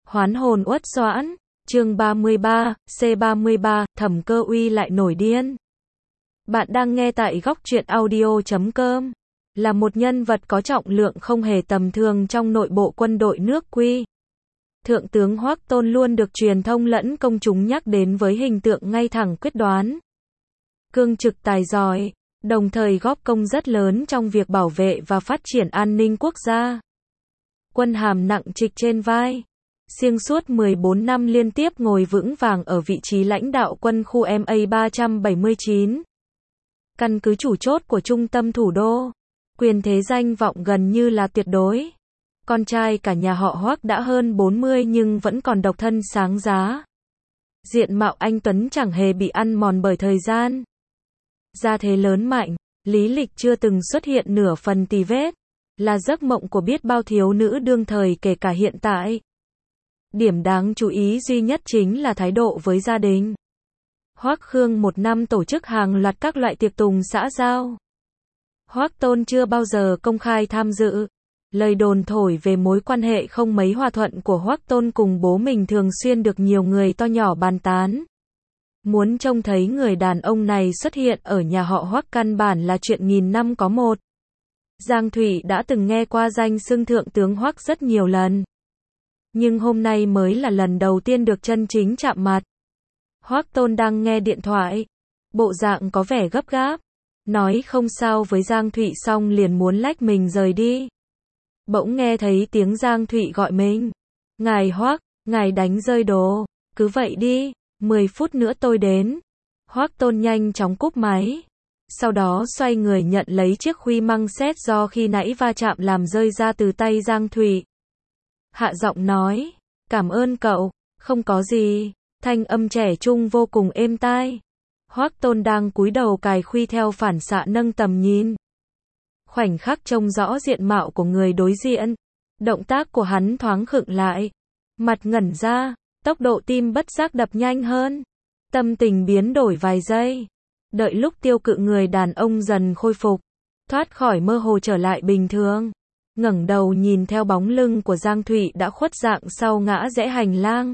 Hoán hồn uất xoãn, chương 33, C33, Thẩm Cơ Uy lại nổi điên. Bạn đang nghe tại góc truyện audio.com. Là một nhân vật có trọng lượng không hề tầm thường trong nội bộ quân đội nước Quy. Thượng tướng Hoắc Tôn luôn được truyền thông lẫn công chúng nhắc đến với hình tượng ngay thẳng quyết đoán, cương trực tài giỏi, đồng thời góp công rất lớn trong việc bảo vệ và phát triển an ninh quốc gia. Quân hàm nặng trịch trên vai, xuyên suốt 14 năm liên tiếp ngồi vững vàng ở vị trí lãnh đạo quân khu MA379. Căn cứ chủ chốt của trung tâm thủ đô, quyền thế danh vọng gần như là tuyệt đối. Con trai cả nhà họ Hoắc đã hơn 40 nhưng vẫn còn độc thân sáng giá. Diện mạo anh tuấn chẳng hề bị ăn mòn bởi thời gian. Gia thế lớn mạnh, lý lịch chưa từng xuất hiện nửa phần tì vết, là giấc mộng của biết bao thiếu nữ đương thời kể cả hiện tại. Điểm đáng chú ý duy nhất chính là thái độ với gia đình. Hoắc Khương một năm tổ chức hàng loạt các loại tiệc tùng xã giao. Hoắc Tôn chưa bao giờ công khai tham dự. Lời đồn thổi về mối quan hệ không mấy hòa thuận của Hoắc Tôn cùng bố mình thường xuyên được nhiều người to nhỏ bàn tán. Muốn trông thấy người đàn ông này xuất hiện ở nhà họ Hoắc căn bản là chuyện nghìn năm có một. Giang Thụy đã từng nghe qua danh xưng thượng tướng Hoắc rất nhiều lần. Nhưng hôm nay mới là lần đầu tiên được chân chính chạm mặt. Hoắc Tôn đang nghe điện thoại. Bộ dạng có vẻ gấp gáp. Nói không sao với Giang Thụy xong liền muốn lách mình rời đi. Bỗng nghe thấy tiếng Giang Thụy gọi mình. Ngài Hoắc, ngài đánh rơi đồ. Cứ vậy đi, 10 phút nữa tôi đến. Hoắc Tôn nhanh chóng cúp máy. Sau đó xoay người nhận lấy chiếc khuy măng xét do khi nãy va chạm làm rơi ra từ tay Giang Thụy. Hạ giọng nói, cảm ơn cậu, không có gì, thanh âm trẻ trung vô cùng êm tai. Hoắc Tôn đang cúi đầu cài khuy theo phản xạ nâng tầm nhìn. Khoảnh khắc trông rõ diện mạo của người đối diện, động tác của hắn thoáng khựng lại, mặt ngẩn ra, tốc độ tim bất giác đập nhanh hơn, tâm tình biến đổi vài giây. Đợi lúc tiêu cự người đàn ông dần khôi phục, thoát khỏi mơ hồ trở lại bình thường, ngẩng đầu nhìn theo bóng lưng của Giang Thụy đã khuất dạng sau ngã rẽ hành lang.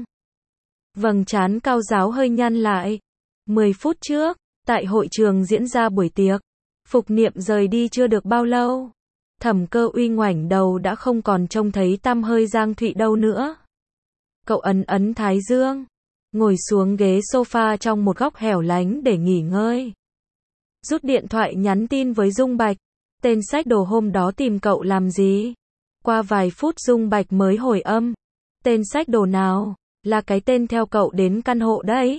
Vầng trán cao ráo hơi nhăn lại. 10 phút trước, tại hội trường diễn ra buổi tiệc, Phục Niệm rời đi chưa được bao lâu. Thẩm Cơ Uy ngoảnh đầu đã không còn trông thấy tăm hơi Giang Thụy đâu nữa. Cậu ấn ấn thái dương, ngồi xuống ghế sofa trong một góc hẻo lánh để nghỉ ngơi. Rút điện thoại nhắn tin với Dung Bạch. Tên xách đồ hôm đó tìm cậu làm gì? Qua vài phút Dung Bạch mới hồi âm. Tên xách đồ nào? Là cái tên theo cậu đến căn hộ đấy.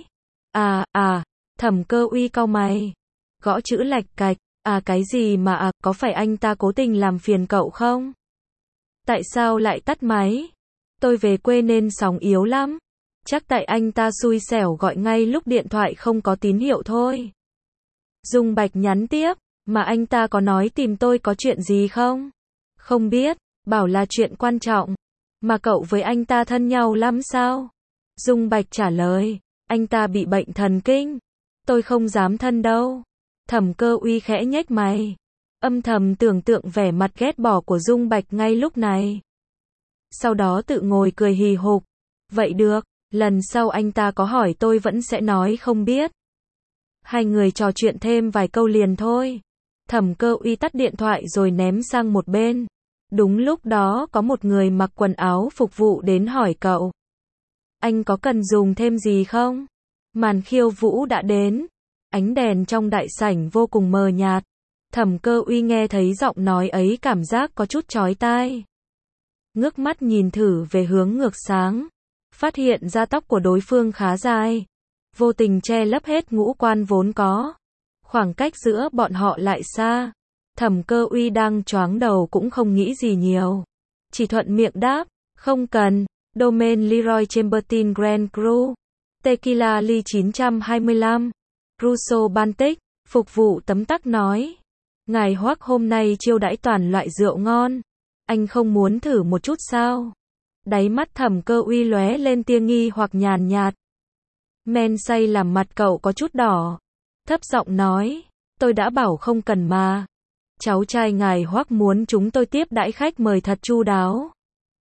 Thẩm Cơ Uy cau mày. Gõ chữ lạch cạch. Cái gì mà có phải anh ta cố tình làm phiền cậu không? Tại sao lại tắt máy? Tôi về quê nên sóng yếu lắm. Chắc tại anh ta xui xẻo gọi ngay lúc điện thoại không có tín hiệu thôi. Dung Bạch nhắn tiếp. Mà anh ta có nói tìm tôi có chuyện gì không? Không biết, bảo là chuyện quan trọng. Mà cậu với anh ta thân nhau lắm sao? Dung Bạch trả lời, anh ta bị bệnh thần kinh. Tôi không dám thân đâu. Thẩm Cơ Uy khẽ nhếch mày, âm thầm tưởng tượng vẻ mặt ghét bỏ của Dung Bạch ngay lúc này. Sau đó tự ngồi cười hì hục. Vậy được, lần sau anh ta có hỏi tôi vẫn sẽ nói không biết. Hai người trò chuyện thêm vài câu liền thôi. Thẩm Cơ Uy tắt điện thoại rồi ném sang một bên. Đúng lúc đó có một người mặc quần áo phục vụ đến hỏi cậu. Anh có cần dùng thêm gì không? Màn khiêu vũ đã đến. Ánh đèn trong đại sảnh vô cùng mờ nhạt. Thẩm Cơ Uy nghe thấy giọng nói ấy cảm giác có chút chói tai. Ngước mắt nhìn thử về hướng ngược sáng. Phát hiện ra tóc của đối phương khá dài. Vô tình che lấp hết ngũ quan vốn có. Khoảng cách giữa bọn họ lại xa. Thẩm Cơ Uy đang choáng đầu cũng không nghĩ gì nhiều. Chỉ thuận miệng đáp, không cần. Domain Leroy Chambertin Grand Cru. Tequila ly 925. Russo Baltic. Phục vụ tấm tắc nói. Ngài Hoắc hôm nay chiêu đãi toàn loại rượu ngon. Anh không muốn thử một chút sao? Đáy mắt Thẩm Cơ Uy lóe lên tia nghi hoặc nhàn nhạt. Men say làm mặt cậu có chút đỏ. Thấp giọng nói, tôi đã bảo không cần mà. Cháu trai ngài Hoắc muốn chúng tôi tiếp đãi khách mời thật chu đáo.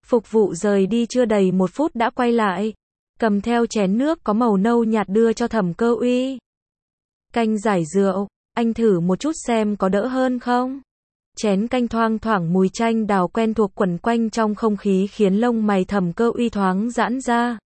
Phục vụ rời đi chưa đầy 1 phút đã quay lại, cầm theo chén nước có màu nâu nhạt đưa cho Thẩm Cơ Uy. Canh giải rượu, anh thử một chút xem có đỡ hơn không? Chén canh thoang thoảng mùi chanh đào quen thuộc quẩn quanh trong không khí khiến lông mày Thẩm Cơ Uy thoáng giãn ra.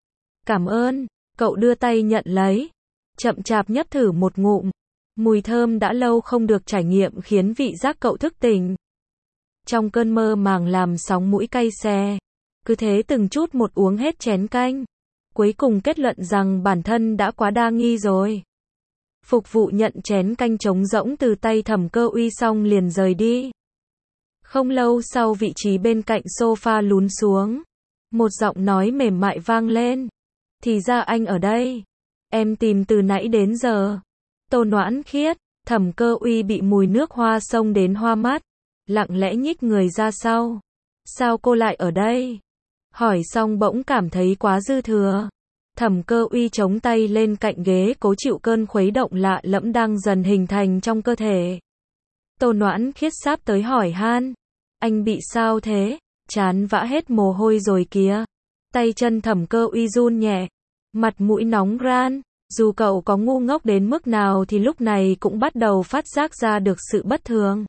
Cảm ơn, cậu đưa tay nhận lấy, chậm chạp nhấp thử một ngụm. Mùi thơm đã lâu không được trải nghiệm khiến vị giác cậu thức tỉnh. Trong cơn mơ màng làm sóng mũi cay xè. Cứ thế từng chút một uống hết chén canh. Cuối cùng kết luận rằng bản thân đã quá đa nghi rồi. Phục vụ nhận chén canh trống rỗng từ tay Thẩm Cơ Uy xong liền rời đi. Không lâu sau vị trí bên cạnh sofa lún xuống. Một giọng nói mềm mại vang lên. Thì ra anh ở đây. Em tìm từ nãy đến giờ. Tô Noãn Khiết, Thẩm Cơ Uy bị mùi nước hoa xông đến hoa mắt. Lặng lẽ nhích người ra sau. Sao cô lại ở đây? Hỏi xong bỗng cảm thấy quá dư thừa. Thẩm Cơ Uy chống tay lên cạnh ghế cố chịu cơn khuấy động lạ lẫm đang dần hình thành trong cơ thể. Tô Noãn Khiết sáp tới hỏi han. Anh bị sao thế? Trán vã hết mồ hôi rồi kìa. Tay chân Thẩm Cơ Uy run nhẹ. Mặt mũi nóng ran. Dù cậu có ngu ngốc đến mức nào thì lúc này cũng bắt đầu phát giác ra được sự bất thường.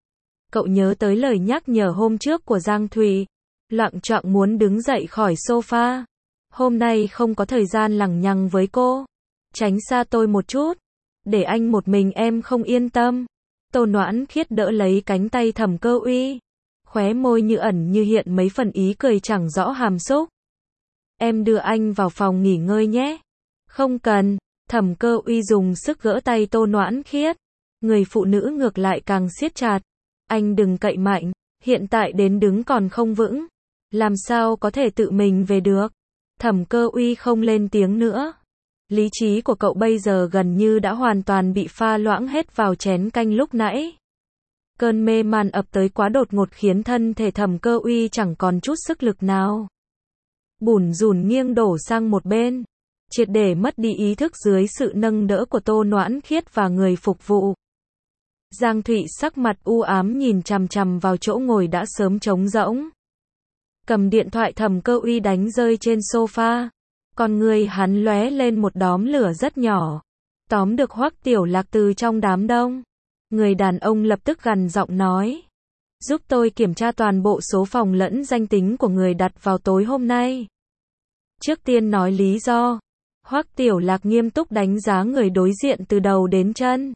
Cậu nhớ tới lời nhắc nhở hôm trước của Giang Thụy. Loạng choạng muốn đứng dậy khỏi sofa. Hôm nay không có thời gian lằng nhằng với cô. Tránh xa tôi một chút. Để anh một mình em không yên tâm. Tô Noãn Khiết đỡ lấy cánh tay Thẩm Cơ Uy. Khóe môi như ẩn như hiện mấy phần ý cười chẳng rõ hàm xúc. Em đưa anh vào phòng nghỉ ngơi nhé. Không cần. Thẩm Cơ Uy dùng sức gỡ tay Tô Noãn Khiết. Người phụ nữ ngược lại càng siết chặt. Anh đừng cậy mạnh. Hiện tại đến đứng còn không vững. Làm sao có thể tự mình về được. Thẩm Cơ Uy không lên tiếng nữa. Lý trí của cậu bây giờ gần như đã hoàn toàn bị pha loãng hết vào chén canh lúc nãy. Cơn mê man ập tới quá đột ngột khiến thân thể Thẩm Cơ Uy chẳng còn chút sức lực nào. Bủn rủn nghiêng đổ sang một bên. Triệt để mất đi ý thức dưới sự nâng đỡ của Tô Noãn Khiết và người phục vụ. Giang Thụy sắc mặt u ám nhìn chằm chằm vào chỗ ngồi đã sớm trống rỗng. Cầm điện thoại Thẩm Cơ Uy đánh rơi trên sofa. Con người hắn lóe lên một đóm lửa rất nhỏ. Tóm được Hoắc Tiểu Lạc từ trong đám đông. Người đàn ông lập tức gằn giọng nói. Giúp tôi kiểm tra toàn bộ số phòng lẫn danh tính của người đặt vào tối hôm nay. Trước tiên nói lý do. Hoắc Tiểu Lạc nghiêm túc đánh giá người đối diện từ đầu đến chân.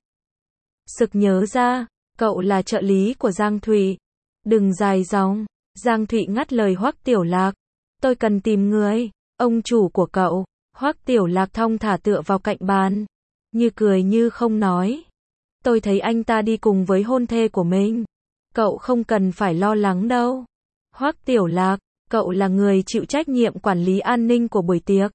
Sực nhớ ra, cậu là trợ lý của Giang Thụy. Đừng dài dòng. Giang Thụy ngắt lời Hoắc Tiểu Lạc. Tôi cần tìm người, ông chủ của cậu. Hoắc Tiểu Lạc thong thả tựa vào cạnh bàn. Như cười như không nói. Tôi thấy anh ta đi cùng với hôn thê của mình. Cậu không cần phải lo lắng đâu. Hoắc Tiểu Lạc, cậu là người chịu trách nhiệm quản lý an ninh của buổi tiệc.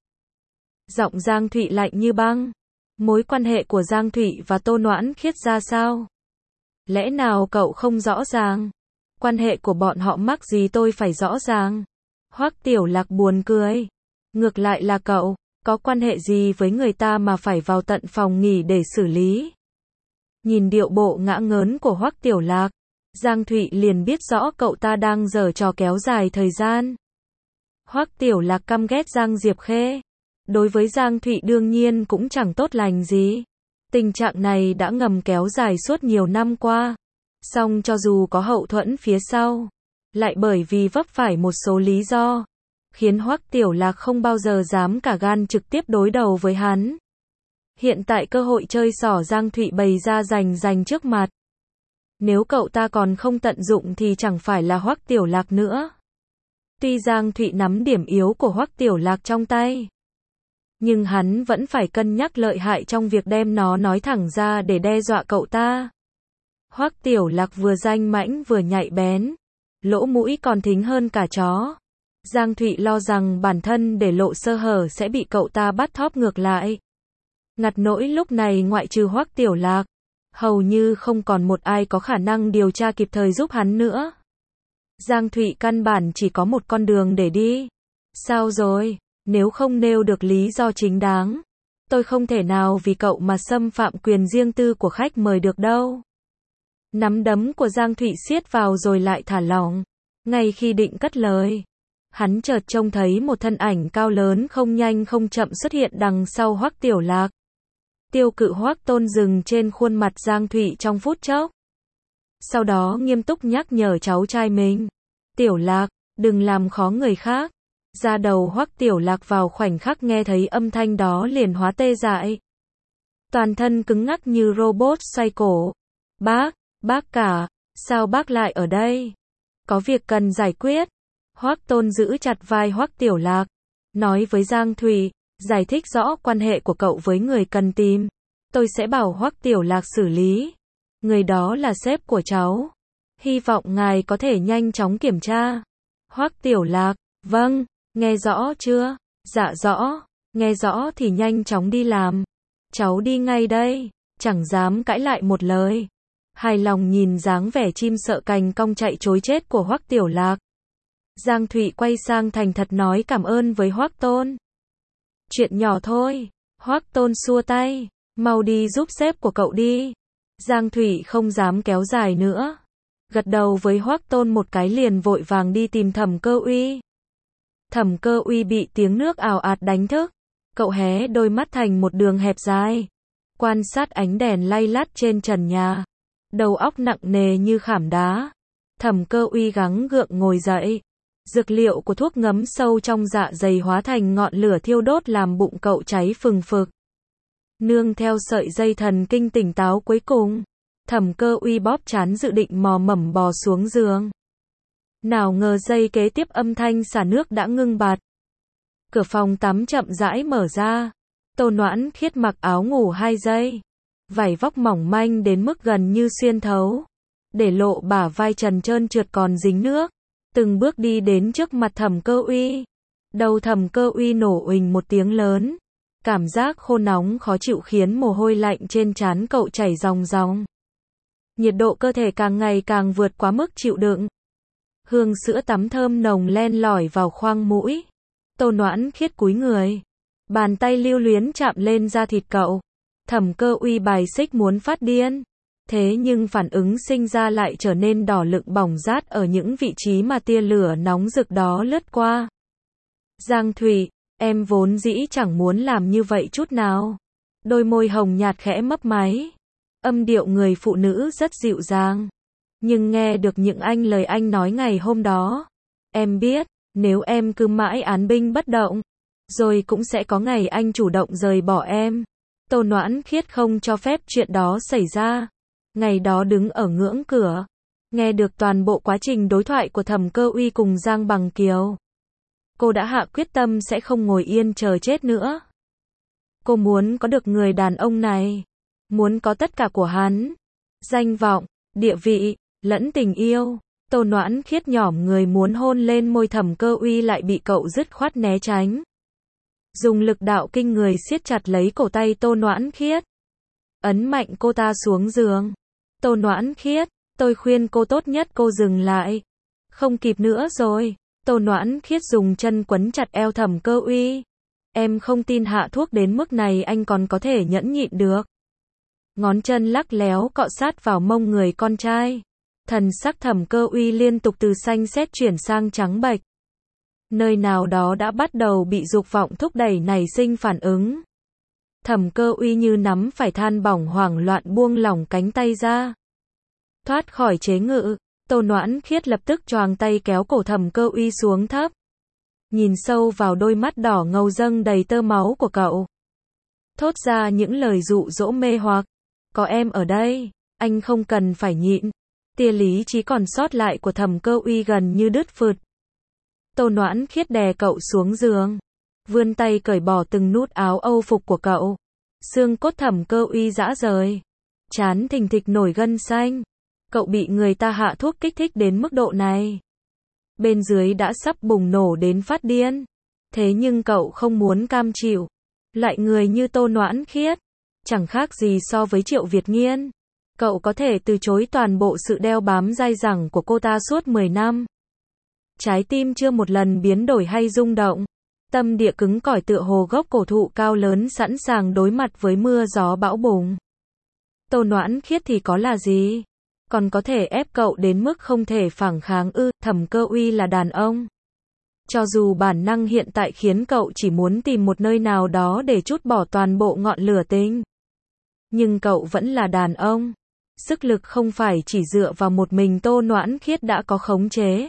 Giọng Giang Thụy lạnh như băng. Mối quan hệ của Giang Thụy và Tô Noãn Khiết ra sao? Lẽ nào cậu không rõ ràng? Quan hệ của bọn họ mắc gì tôi phải rõ ràng? Hoắc Tiểu Lạc buồn cười. Ngược lại là cậu, có quan hệ gì với người ta mà phải vào tận phòng nghỉ để xử lý? Nhìn điệu bộ ngã ngớn của Hoắc Tiểu Lạc, Giang Thụy liền biết rõ cậu ta đang giở trò kéo dài thời gian. Hoắc Tiểu Lạc căm ghét Giang Diệp Khê. Đối với Giang Thụy đương nhiên cũng chẳng tốt lành gì. Tình trạng này đã ngầm kéo dài suốt nhiều năm qua. Song cho dù có hậu thuẫn phía sau, lại bởi vì vấp phải một số lý do, khiến Hoắc Tiểu Lạc không bao giờ dám cả gan trực tiếp đối đầu với hắn. Hiện tại cơ hội chơi xỏ Giang Thụy bày ra rành trước mặt. Nếu cậu ta còn không tận dụng thì chẳng phải là Hoắc Tiểu Lạc nữa. Tuy Giang Thụy nắm điểm yếu của Hoắc Tiểu Lạc trong tay, nhưng hắn vẫn phải cân nhắc lợi hại trong việc đem nó nói thẳng ra để đe dọa cậu ta. Hoắc Tiểu Lạc vừa danh mãnh vừa nhạy bén, lỗ mũi còn thính hơn cả chó. Giang Thụy lo rằng bản thân để lộ sơ hở sẽ bị cậu ta bắt thóp ngược lại. Ngặt nỗi lúc này ngoại trừ Hoắc Tiểu Lạc, hầu như không còn một ai có khả năng điều tra kịp thời giúp hắn nữa. Giang Thụy căn bản chỉ có một con đường để đi. Sao rồi? Nếu không nêu được lý do chính đáng, tôi không thể nào vì cậu mà xâm phạm quyền riêng tư của khách mời được đâu. Nắm đấm của Giang Thụy siết vào rồi lại thả lỏng. Ngay khi định cất lời, Hắn chợt trông thấy một thân ảnh cao lớn không nhanh không chậm xuất hiện đằng sau Hoắc Tiểu Lạc. Tiêu Cự Hoắc Tôn dừng trên khuôn mặt Giang Thụy trong phút chốc. Sau đó nghiêm túc nhắc nhở cháu trai mình. Tiểu Lạc, đừng làm khó người khác. Da đầu Hoắc Tiểu Lạc vào khoảnh khắc nghe thấy âm thanh đó liền hóa tê dại. Toàn thân cứng ngắc như robot xoay cổ. Bác cả, sao bác lại ở đây? Có việc cần giải quyết. Hoắc Tôn giữ chặt vai Hoắc Tiểu Lạc, nói với Giang Thụy, giải thích rõ quan hệ của cậu với người cần tìm. Tôi sẽ bảo Hoắc Tiểu Lạc xử lý. Người đó là sếp của cháu. Hy vọng ngài có thể nhanh chóng kiểm tra. Hoắc Tiểu Lạc, vâng, nghe rõ chưa? Dạ rõ, nghe rõ thì nhanh chóng đi làm. Cháu đi ngay đây, chẳng dám cãi lại một lời. Hài lòng nhìn dáng vẻ chim sợ cành cong chạy trối chết của Hoắc Tiểu Lạc. Giang Thụy quay sang thành thật nói cảm ơn với Hoắc Tôn. Chuyện nhỏ thôi. Hoắc Tôn xua tay, mau đi giúp sếp của cậu đi. Giang Thụy không dám kéo dài nữa. Gật đầu với Hoắc Tôn một cái liền vội vàng đi tìm Thẩm Cơ Uy. Thẩm Cơ Uy bị tiếng nước ào ạt đánh thức. Cậu hé đôi mắt thành một đường hẹp dài. Quan sát ánh đèn lay lắt trên trần nhà. Đầu óc nặng nề như khảm đá. Thẩm Cơ Uy gắng gượng ngồi dậy. Dược liệu của thuốc ngấm sâu trong dạ dày hóa thành ngọn lửa thiêu đốt làm bụng cậu cháy phừng phực. Nương theo sợi dây thần kinh tỉnh táo cuối cùng, Thẩm Cơ Uy bóp trán dự định mò mẫm bò xuống giường. Nào ngờ giây kế tiếp âm thanh xả nước đã ngưng bặt. Cửa phòng tắm chậm rãi mở ra. Tô Noãn Khiết mặc áo ngủ 2 giây. Vải vóc mỏng manh đến mức gần như xuyên thấu. Để lộ bả vai trần trơn trượt còn dính nước. Từng bước đi đến trước mặt Thẩm Cơ Uy. Đầu Thẩm Cơ Uy nổ uỳnh một tiếng lớn. Cảm giác khô nóng khó chịu khiến mồ hôi lạnh trên trán cậu chảy ròng ròng. Nhiệt độ cơ thể càng ngày càng vượt quá mức chịu đựng. Hương sữa tắm thơm nồng len lỏi vào khoang mũi. Tô Noãn Khiết cúi người. Bàn tay lưu luyến chạm lên da thịt cậu. Thẩm Cơ Uy bài xích muốn phát điên. Thế nhưng phản ứng sinh ra lại trở nên đỏ lựng bỏng rát ở những vị trí mà tia lửa nóng rực đó lướt qua. Giang Thụy, em vốn dĩ chẳng muốn làm như vậy chút nào. Đôi môi hồng nhạt khẽ mấp máy. Âm điệu người phụ nữ rất dịu dàng. Nhưng nghe được những lời anh nói ngày hôm đó. Em biết, nếu em cứ mãi án binh bất động, rồi cũng sẽ có ngày anh chủ động rời bỏ em. Tô Noãn Khiết không cho phép chuyện đó xảy ra. Ngày đó đứng ở ngưỡng cửa, nghe được toàn bộ quá trình đối thoại của Thẩm Cơ Uy cùng Giang Bằng Kiều. Cô đã hạ quyết tâm sẽ không ngồi yên chờ chết nữa. Cô muốn có được người đàn ông này. Muốn có tất cả của hắn. Danh vọng, địa vị, lẫn tình yêu. Tô Noãn Khiết nhỏm người muốn hôn lên môi Thẩm Cơ Uy lại bị cậu dứt khoát né tránh. Dùng lực đạo kinh người siết chặt lấy cổ tay Tô Noãn Khiết. Ấn mạnh cô ta xuống giường. Tô Noãn Khiết, tôi khuyên cô tốt nhất cô dừng lại. Không kịp nữa rồi. Tô Noãn Khiết dùng chân quấn chặt eo Thẩm Cơ Uy. Em không tin hạ thuốc đến mức này anh còn có thể nhẫn nhịn được. Ngón chân lắc léo cọ sát vào mông người con trai. Thần sắc Thẩm Cơ Uy liên tục từ xanh sét chuyển sang trắng bệch. Nơi nào đó đã bắt đầu bị dục vọng thúc đẩy nảy sinh phản ứng. Thẩm Cơ Uy như nắm phải than bỏng hoảng loạn buông lỏng cánh tay ra. Thoát khỏi chế ngự, Tô Noãn Khiết lập tức choàng tay kéo cổ Thẩm Cơ Uy xuống thấp. Nhìn sâu vào đôi mắt đỏ ngầu dâng đầy tơ máu của cậu. Thốt ra những lời dụ dỗ mê hoặc. Có em ở đây, anh không cần phải nhịn. Tia lý trí còn sót lại của Thẩm Cơ Uy gần như đứt phượt. Tô Noãn Khiết đè cậu xuống giường. Vươn tay cởi bỏ từng nút áo âu phục của cậu. Xương cốt Thẩm Cơ Uy rã rời. Trán thình thịch nổi gân xanh. Cậu bị người ta hạ thuốc kích thích đến mức độ này. Bên dưới đã sắp bùng nổ đến phát điên. Thế nhưng cậu không muốn cam chịu. Loại người như Tô Noãn Khiết. Chẳng khác gì so với Triệu Việt Nghiên. Cậu có thể từ chối toàn bộ sự đeo bám dai dẳng của cô ta suốt 10 năm. Trái tim chưa một lần biến đổi hay rung động. Tâm địa cứng cỏi tựa hồ gốc cổ thụ cao lớn sẵn sàng đối mặt với mưa gió bão bùng. Tô Noãn Khiết thì có là gì? Còn có thể ép cậu đến mức không thể phản kháng ư? Thẩm Cơ Uy là đàn ông. Cho dù bản năng hiện tại khiến cậu chỉ muốn tìm một nơi nào đó để trút bỏ toàn bộ ngọn lửa tình. Nhưng cậu vẫn là đàn ông. Sức lực không phải chỉ dựa vào một mình Tô Noãn Khiết đã có khống chế.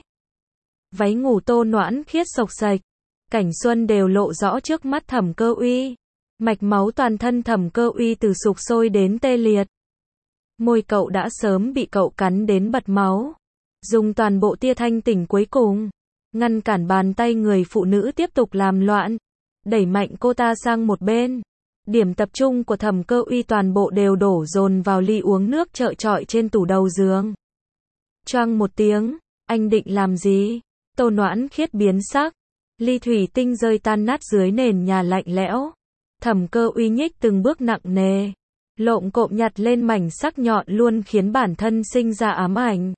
Váy ngủ Tô Noãn Khiết xộc xệch, cảnh xuân đều lộ rõ trước mắt Thẩm Cơ Uy. Mạch máu toàn thân Thẩm Cơ Uy từ sục sôi đến tê liệt. Môi cậu đã sớm bị cậu cắn đến bật máu. Dùng toàn bộ tia thanh tỉnh cuối cùng, ngăn cản bàn tay người phụ nữ tiếp tục làm loạn, đẩy mạnh cô ta sang một bên. Điểm tập trung của Thẩm Cơ Uy toàn bộ đều đổ dồn vào ly uống nước trơ trọi trên tủ đầu giường. Choang một tiếng, anh định làm gì? Tô Noãn Khiết biến sắc, ly thủy tinh rơi tan nát dưới nền nhà lạnh lẽo. Thẩm Cơ Uy nhích từng bước nặng nề, lộm cộm nhặt lên mảnh sắc nhọn luôn khiến bản thân sinh ra ám ảnh.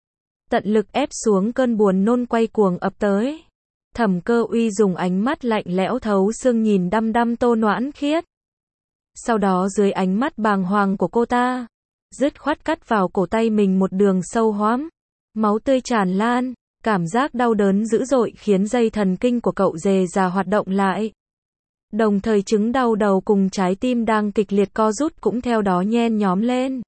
Tận lực ép xuống cơn buồn nôn quay cuồng ập tới. Thẩm Cơ Uy dùng ánh mắt lạnh lẽo thấu xương nhìn đăm đăm Tô Noãn Khiết. Sau đó dưới ánh mắt bàng hoàng của cô ta, dứt khoát cắt vào cổ tay mình một đường sâu hoắm. Máu tươi tràn lan, cảm giác đau đớn dữ dội khiến dây thần kinh của cậu rề rà hoạt động lại. Đồng thời chứng đau đầu cùng trái tim đang kịch liệt co rút cũng theo đó nhen nhóm lên.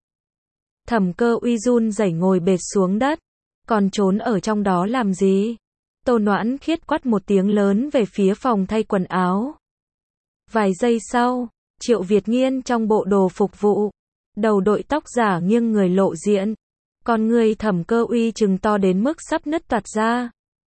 Thẩm Cơ Uy run rẩy ngồi bệt xuống đất. Còn trốn ở trong đó làm gì? Tô Noãn Khiết quát một tiếng lớn về phía phòng thay quần áo. Vài giây sau, Triệu Việt Nghiên trong bộ đồ phục vụ, đầu đội tóc giả nghiêng người lộ diện. Con người Thẩm Cơ Uy trừng to đến mức sắp nứt toạc ra.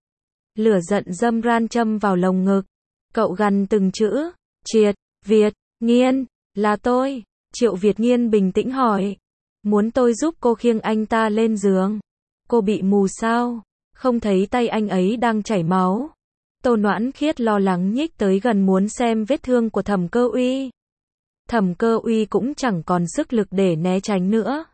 Lửa giận dâm ran châm vào lồng ngực. Cậu gằn từng chữ, Triệt, Việt, Nghiên, là tôi. Triệu Việt Nghiên bình tĩnh hỏi. Muốn tôi giúp cô khiêng anh ta lên giường? Cô bị mù sao? Không thấy tay anh ấy đang chảy máu. Tô Noãn Khiết lo lắng nhích tới gần muốn xem vết thương của Thẩm Cơ Uy. Thẩm Cơ Uy cũng chẳng còn sức lực để né tránh nữa.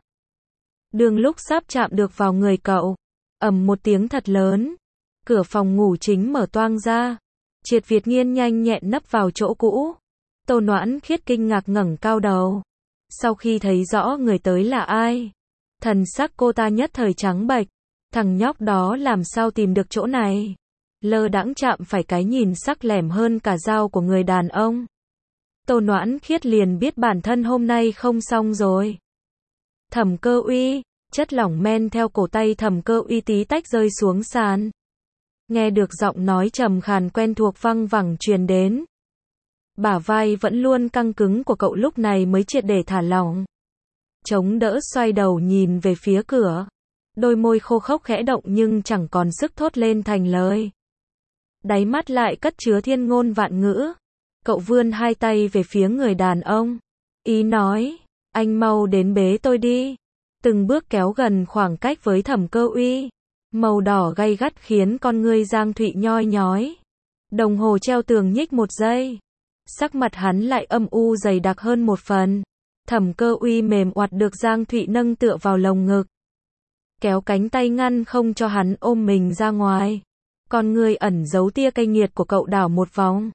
Đường lúc sắp chạm được vào người cậu, ầm một tiếng thật lớn, cửa phòng ngủ chính mở toang ra. Triệt Việt Nghiên nhanh nhẹn nấp vào chỗ cũ. Tô Noãn Khiết kinh ngạc ngẩng cao đầu. Sau khi thấy rõ người tới là ai, thần sắc cô ta nhất thời trắng bệch. Thằng nhóc đó làm sao tìm được chỗ này? Lơ đãng chạm phải cái nhìn sắc lẻm hơn cả dao của người đàn ông. Tô Noãn Khiết liền biết bản thân hôm nay không xong rồi. Thẩm Cơ Uy, chất lỏng men theo cổ tay Thẩm Cơ Uy tí tách rơi xuống sàn. Nghe được giọng nói trầm khàn quen thuộc văng vẳng truyền đến. Bả vai vẫn luôn căng cứng của cậu lúc này mới triệt để thả lỏng. Chống đỡ xoay đầu nhìn về phía cửa. Đôi môi khô khốc khẽ động nhưng chẳng còn sức thốt lên thành lời. Đáy mắt lại cất chứa thiên ngôn vạn ngữ. Cậu vươn hai tay về phía người đàn ông. Ý nói, anh mau đến bế tôi đi. Từng bước kéo gần khoảng cách với Thẩm Cơ Uy. Màu đỏ gay gắt khiến con ngươi Giang Thụy nhoi nhói. Đồng hồ treo tường nhích một giây. Sắc mặt hắn lại âm u dày đặc hơn một phần. Thẩm Cơ Uy mềm oặt được Giang Thụy nâng tựa vào lồng ngực. Kéo cánh tay ngăn không cho hắn ôm mình ra ngoài. Con người ẩn giấu tia cay nghiệt của cậu đảo một vòng.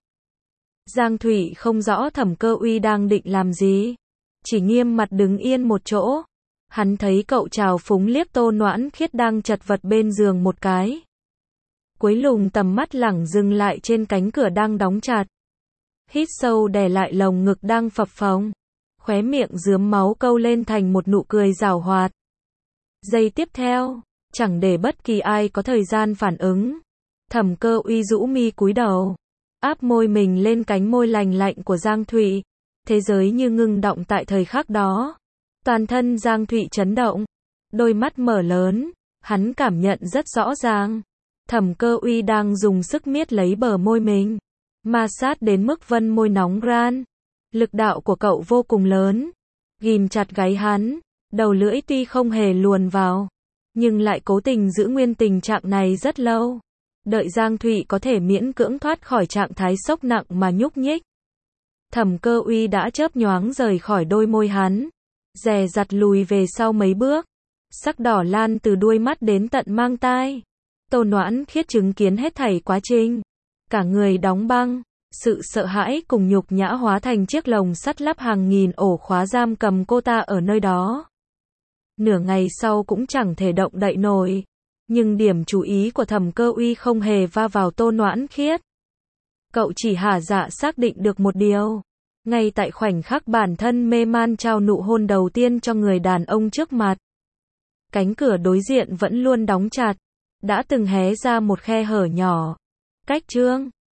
Giang Thụy không rõ Thẩm Cơ Uy đang định làm gì. Chỉ nghiêm mặt đứng yên một chỗ. Hắn thấy cậu trào phúng liếc Tô Noãn Khiết đang chật vật bên giường một cái. Cuối lùng tầm mắt lẳng dừng lại trên cánh cửa đang đóng chặt. Hít sâu đè lại lồng ngực đang phập phồng. Khóe miệng rướm máu câu lên thành một nụ cười giảo hoạt. Giây tiếp theo, chẳng để bất kỳ ai có thời gian phản ứng. Thẩm Cơ Uy rũ mi cúi đầu, áp môi mình lên cánh môi lành lạnh của Giang Thụy. Thế giới như ngưng động tại thời khắc đó. Toàn thân Giang Thụy chấn động, đôi mắt mở lớn, hắn cảm nhận rất rõ ràng. Thẩm Cơ Uy đang dùng sức miết lấy bờ môi mình, ma sát đến mức vân môi nóng ran. Lực đạo của cậu vô cùng lớn, ghim chặt gáy hắn, đầu lưỡi tuy không hề luồn vào, nhưng lại cố tình giữ nguyên tình trạng này rất lâu. Đợi Giang Thụy có thể miễn cưỡng thoát khỏi trạng thái sốc nặng mà nhúc nhích. Thẩm Cơ Uy đã chớp nhoáng rời khỏi đôi môi hắn, dè dặt lùi về sau mấy bước. Sắc đỏ lan từ đuôi mắt đến tận mang tai. Tô Noãn Khiết chứng kiến hết thảy quá trình. Cả người đóng băng, sự sợ hãi cùng nhục nhã hóa thành chiếc lồng sắt lắp hàng nghìn ổ khóa giam cầm cô ta ở nơi đó. Nửa ngày sau cũng chẳng thể động đậy nổi. Nhưng điểm chú ý của Thẩm Cơ Uy không hề va vào Tô Noãn Khiết. Cậu chỉ hả dạ xác định được một điều. Ngay tại khoảnh khắc bản thân mê man trao nụ hôn đầu tiên cho người đàn ông trước mặt. Cánh cửa đối diện vẫn luôn đóng chặt. Đã từng hé ra một khe hở nhỏ. Cách Trương